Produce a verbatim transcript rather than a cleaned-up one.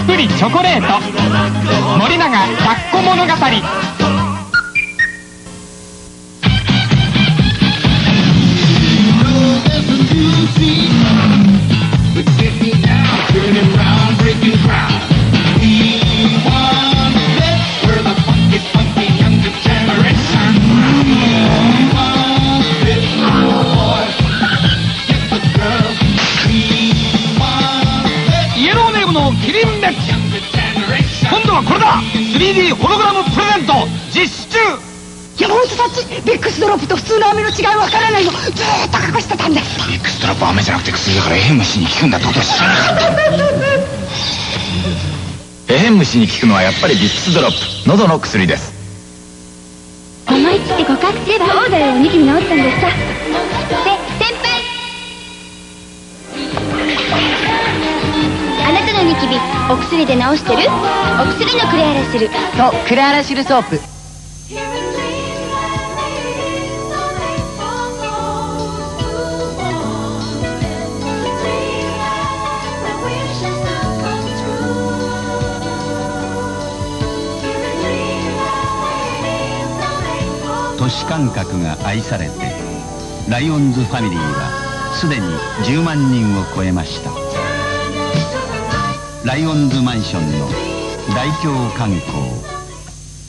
ぷりチョコレート。森永抱っこ物語。イエローネームのキリンレッツ。今度はこれだ。 スリーディー ホログラムプレゼント実施中。 山本たち、ビックスドロップと普通の飴の違いわからないの。ずーっと隠してたんです。 ビックスドロップは飴じゃなくて薬だからエヘン虫に効くんだってことは知らなかった。エヘン虫に効くのはやっぱりビックスドロップ、喉の薬です。 思い切って告白すれば。そうだよ、ニキビ治ったんですさ。で、先輩、あなたのニキビお薬で治してる？お薬のクレアラシル。 そう、クレアラシルソープ。 都市感覚が愛されて、ライオンズファミリーはすでにじゅうまんにんを超えました。ライオンズマンションの大京観光。